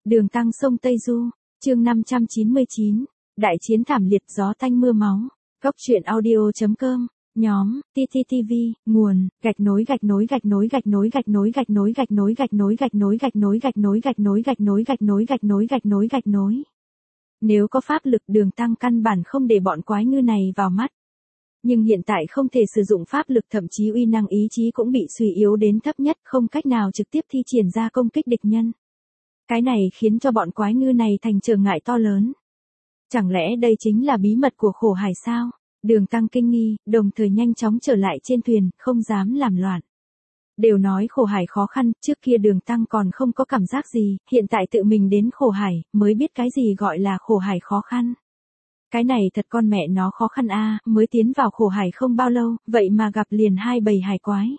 Đường Tăng sông Tây Du, chương 599, đại chiến thảm liệt gió tanh mưa máu. Góc truyện audio.com, nhóm, TTTV, nguồn, gạch nối. Nếu có pháp lực Đường Tăng căn bản không để bọn quái ngư này vào mắt. Nhưng hiện tại không thể sử dụng pháp lực, thậm chí uy năng ý chí cũng bị suy yếu đến thấp nhất, không cách nào trực tiếp thi triển ra công kích địch nhân. Cái này khiến cho bọn quái ngư này thành trở ngại to lớn. Chẳng lẽ đây chính là bí mật của khổ hải sao? Đường Tăng kinh nghi, đồng thời nhanh chóng trở lại trên thuyền, không dám làm loạn. Đều nói khổ hải khó khăn, trước kia Đường Tăng còn không có cảm giác gì, hiện tại tự mình đến khổ hải, mới biết cái gì gọi là khổ hải khó khăn. Cái này thật con mẹ nó khó khăn a, mới tiến vào khổ hải không bao lâu, vậy mà gặp liền 2 bầy hải quái.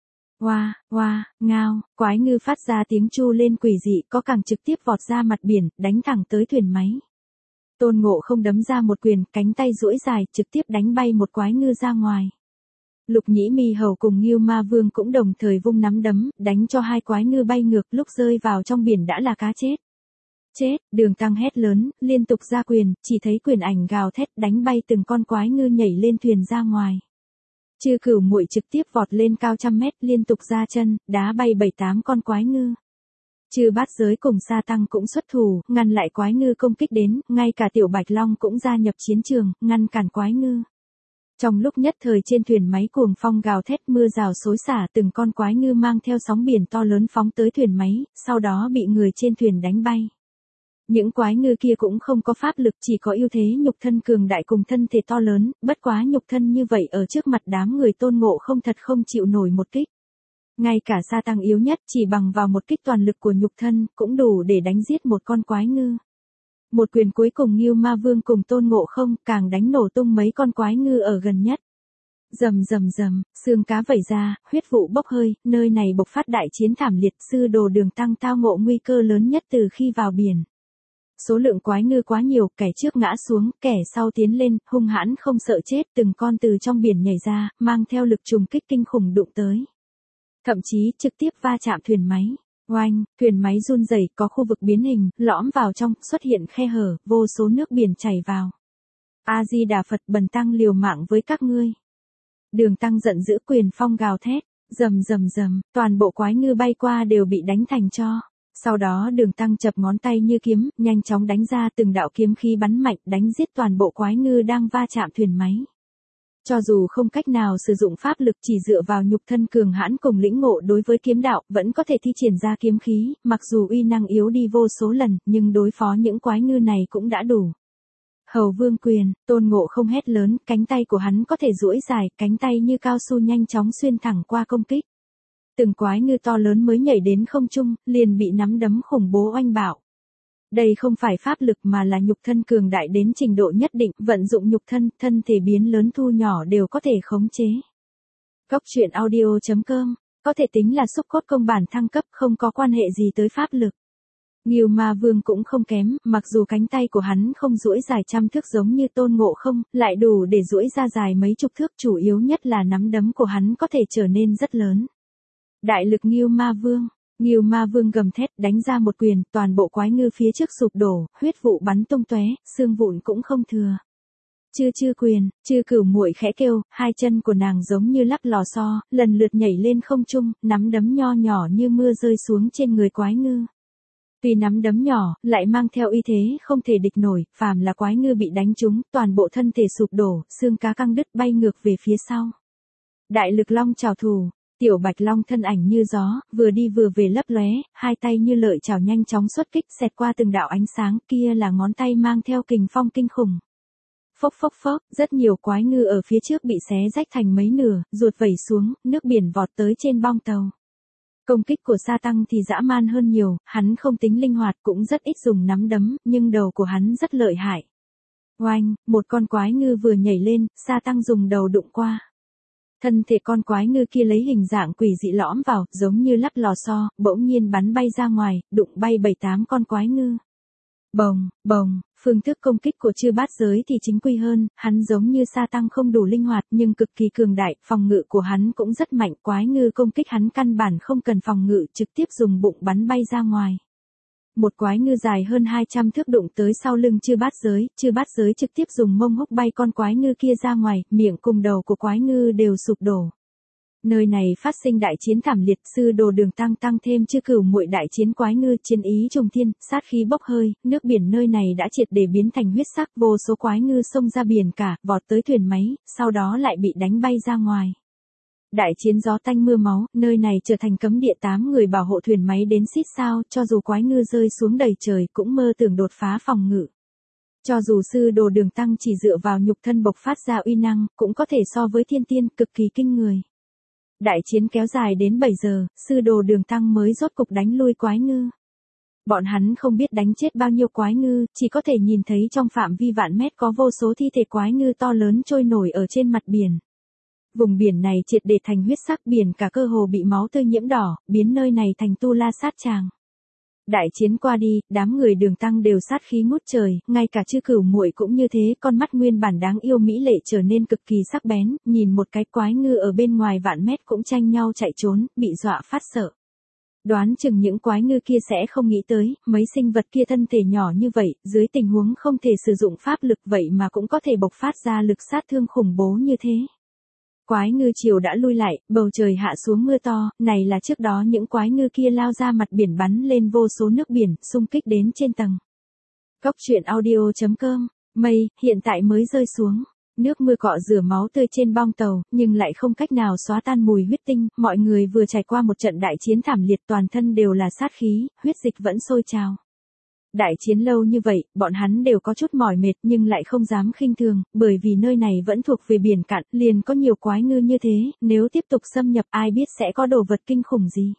Oa, oa, ngao, quái ngư phát ra tiếng chu lên quỷ dị, có càng trực tiếp vọt ra mặt biển, đánh thẳng tới thuyền máy. Tôn Ngộ Không đấm ra một quyền, cánh tay duỗi dài, trực tiếp đánh bay một quái ngư ra ngoài. Lục Nhĩ Mi Hầu cùng Ngưu Ma Vương cũng đồng thời vung nắm đấm, đánh cho 2 quái ngư bay ngược, lúc rơi vào trong biển đã là cá chết. Chết, Đường Tăng hét lớn, liên tục ra quyền, chỉ thấy quyền ảnh gào thét đánh bay từng con quái ngư nhảy lên thuyền ra ngoài. Chư Cửu Muội trực tiếp vọt lên cao trăm mét, liên tục ra chân, đá bay 7-8 con quái ngư. Chư Bát Giới cùng Sa Tăng cũng xuất thủ, ngăn lại quái ngư công kích đến, ngay cả Tiểu Bạch Long cũng gia nhập chiến trường, ngăn cản quái ngư. Trong lúc nhất thời trên thuyền máy cuồng phong gào thét, mưa rào xối xả, từng con quái ngư mang theo sóng biển to lớn phóng tới thuyền máy, sau đó bị người trên thuyền đánh bay. Những quái ngư kia cũng không có pháp lực, chỉ có ưu thế nhục thân cường đại cùng thân thể to lớn, bất quá nhục thân như vậy ở trước mặt đám người Tôn Ngộ Không thật không chịu nổi một kích. Ngay cả Sa Tăng yếu nhất chỉ bằng vào một kích toàn lực của nhục thân, cũng đủ để đánh giết một con quái ngư. Một quyền cuối cùng Ngưu Ma Vương cùng Tôn Ngộ Không càng đánh nổ tung mấy con quái ngư ở gần nhất. Rầm rầm rầm, xương cá vẩy ra, huyết vụ bốc hơi, nơi này bộc phát đại chiến thảm liệt, sư đồ Đường Tăng tao ngộ nguy cơ lớn nhất từ khi vào biển. Số lượng quái ngư quá nhiều, kẻ trước ngã xuống, kẻ sau tiến lên, hung hãn không sợ chết, từng con từ trong biển nhảy ra, mang theo lực trùng kích kinh khủng đụng tới. Thậm chí trực tiếp va chạm thuyền máy. Oanh, thuyền máy run rẩy, có khu vực biến hình, lõm vào trong, xuất hiện khe hở, vô số nước biển chảy vào. A Di Đà Phật, bần tăng liều mạng với các ngươi. Đường Tăng giận dữ, quyền phong gào thét, rầm rầm rầm, toàn bộ quái ngư bay qua đều bị đánh thành tro. Sau đó Đường Tăng chập ngón tay như kiếm, nhanh chóng đánh ra từng đạo kiếm khí bắn mạnh, đánh giết toàn bộ quái ngư đang va chạm thuyền máy. Cho dù không cách nào sử dụng pháp lực, chỉ dựa vào nhục thân cường hãn cùng lĩnh ngộ đối với kiếm đạo, vẫn có thể thi triển ra kiếm khí, mặc dù uy năng yếu đi vô số lần, nhưng đối phó những quái ngư này cũng đã đủ. Hầu Vương quyền, Tôn Ngộ Không hét lớn, cánh tay của hắn có thể duỗi dài, cánh tay như cao su nhanh chóng xuyên thẳng qua công kích. Từng quái ngư to lớn mới nhảy đến không trung, liền bị nắm đấm khủng bố oanh bạo. Đây không phải pháp lực mà là nhục thân cường đại đến trình độ nhất định, vận dụng nhục thân, thân thể biến lớn thu nhỏ đều có thể khống chế. Góc truyện audio.com, có thể tính là xúc cốt công bản thăng cấp, không có quan hệ gì tới pháp lực. Ngưu Ma Vương cũng không kém, mặc dù cánh tay của hắn không duỗi dài trăm thước giống như Tôn Ngộ Không, lại đủ để duỗi ra dài mấy chục thước, chủ yếu nhất là nắm đấm của hắn có thể trở nên rất lớn. Đại lực Ngưu Ma Vương gầm thét đánh ra một quyền, toàn bộ quái ngư phía trước sụp đổ, huyết vụ bắn tung tóe, xương vụn cũng không thừa. Chư quyền, Chư Cửu Muội khẽ kêu, 2 chân của nàng giống như lắc lò xo, lần lượt nhảy lên không trung, nắm đấm nho nhỏ như mưa rơi xuống trên người quái ngư. Tuy nắm đấm nhỏ, lại mang theo uy thế không thể địch nổi, phàm là quái ngư bị đánh trúng, toàn bộ thân thể sụp đổ, xương cá căng đứt bay ngược về phía sau. Đại lực long chảo thủ. Tiểu Bạch Long thân ảnh như gió, vừa đi vừa về lấp lóe, 2 tay như lợi chảo nhanh chóng xuất kích, xẹt qua từng đạo ánh sáng, kia là ngón tay mang theo kình phong kinh khủng. Phốc phốc phốc, rất nhiều quái ngư ở phía trước bị xé rách thành mấy nửa, ruột vẩy xuống, nước biển vọt tới trên bong tàu. Công kích của Sa Tăng thì dã man hơn nhiều, hắn không tính linh hoạt, cũng rất ít dùng nắm đấm, nhưng đầu của hắn rất lợi hại. Oanh, một con quái ngư vừa nhảy lên, Sa Tăng dùng đầu đụng qua. Thân thể con quái ngư kia lấy hình dạng quỷ dị lõm vào, giống như lắc lò xo, bỗng nhiên bắn bay ra ngoài, đụng bay 7-8 con quái ngư. Bồng, bồng, phương thức công kích của Chư Bát Giới thì chính quy hơn, hắn giống như Sa Tăng không đủ linh hoạt nhưng cực kỳ cường đại, phòng ngự của hắn cũng rất mạnh, quái ngư công kích hắn căn bản không cần phòng ngự, trực tiếp dùng bụng bắn bay ra ngoài. Một quái ngư dài hơn 200 thước đụng tới sau lưng Chư Bát Giới trực tiếp dùng mông húc bay con quái ngư kia ra ngoài, miệng cùng đầu của quái ngư đều sụp đổ. Nơi này phát sinh đại chiến thảm liệt, Sư Đồ Đường Tăng tăng thêm Chư Cửu Muội đại chiến quái ngư, chiến ý trùng thiên, sát khí bốc hơi, nước biển nơi này đã triệt để biến thành huyết sắc, vô số quái ngư xông ra biển cả, vọt tới thuyền máy, sau đó lại bị đánh bay ra ngoài. Đại chiến gió tanh mưa máu, nơi này trở thành cấm địa, 8 người bảo hộ thuyền máy đến xít sao, cho dù quái ngư rơi xuống đầy trời cũng mơ tưởng đột phá phòng ngự. Cho dù Sư Đồ Đường Tăng chỉ dựa vào nhục thân bộc phát ra uy năng, cũng có thể so với thiên tiên, cực kỳ kinh người. Đại chiến kéo dài đến 7 giờ, Sư Đồ Đường Tăng mới rốt cục đánh lui quái ngư. Bọn hắn không biết đánh chết bao nhiêu quái ngư, chỉ có thể nhìn thấy trong phạm vi vạn mét có vô số thi thể quái ngư to lớn trôi nổi ở trên mặt biển. Vùng biển này triệt để thành huyết sắc, biển cả cơ hồ bị máu tươi nhiễm đỏ, biến nơi này thành tu la sát tràng. Đại chiến qua đi, đám người Đường Tăng đều sát khí ngút trời, ngay cả Chư Cửu Muội cũng như thế, con mắt nguyên bản đáng yêu mỹ lệ trở nên cực kỳ sắc bén, nhìn một cái quái ngư ở bên ngoài vạn mét cũng tranh nhau chạy trốn, bị dọa phát sợ. Đoán chừng những quái ngư kia sẽ không nghĩ tới, mấy sinh vật kia thân thể nhỏ như vậy, dưới tình huống không thể sử dụng pháp lực vậy mà cũng có thể bộc phát ra lực sát thương khủng bố như thế. Quái ngư chiều đã lui lại, bầu trời hạ xuống mưa to, này là trước đó những quái ngư kia lao ra mặt biển bắn lên vô số nước biển, xung kích đến trên tầng. Cốc truyện audio.com, mây, hiện tại mới rơi xuống. Nước mưa cọ rửa máu tươi trên bong tàu, nhưng lại không cách nào xóa tan mùi huyết tinh, mọi người vừa trải qua một trận đại chiến thảm liệt, toàn thân đều là sát khí, huyết dịch vẫn sôi trào. Đại chiến lâu như vậy, bọn hắn đều có chút mỏi mệt nhưng lại không dám khinh thường, bởi vì nơi này vẫn thuộc về biển cạn, liền có nhiều quái ngư như thế, nếu tiếp tục xâm nhập ai biết sẽ có đồ vật kinh khủng gì.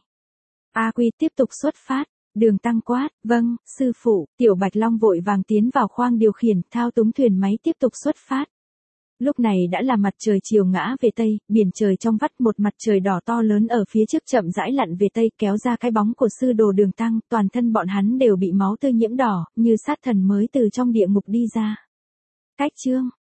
A Quy tiếp tục xuất phát. Đường Tăng quát, vâng, sư phụ. Tiểu Bạch Long vội vàng tiến vào khoang điều khiển, thao túng thuyền máy tiếp tục xuất phát. Lúc này đã là mặt trời chiều ngã về tây, biển trời trong vắt, một mặt trời đỏ to lớn ở phía trước chậm rãi lặn về tây, kéo ra cái bóng của Sư Đồ Đường Tăng, toàn thân bọn hắn đều bị máu tươi nhiễm đỏ, như sát thần mới từ trong địa ngục đi ra. Cách chương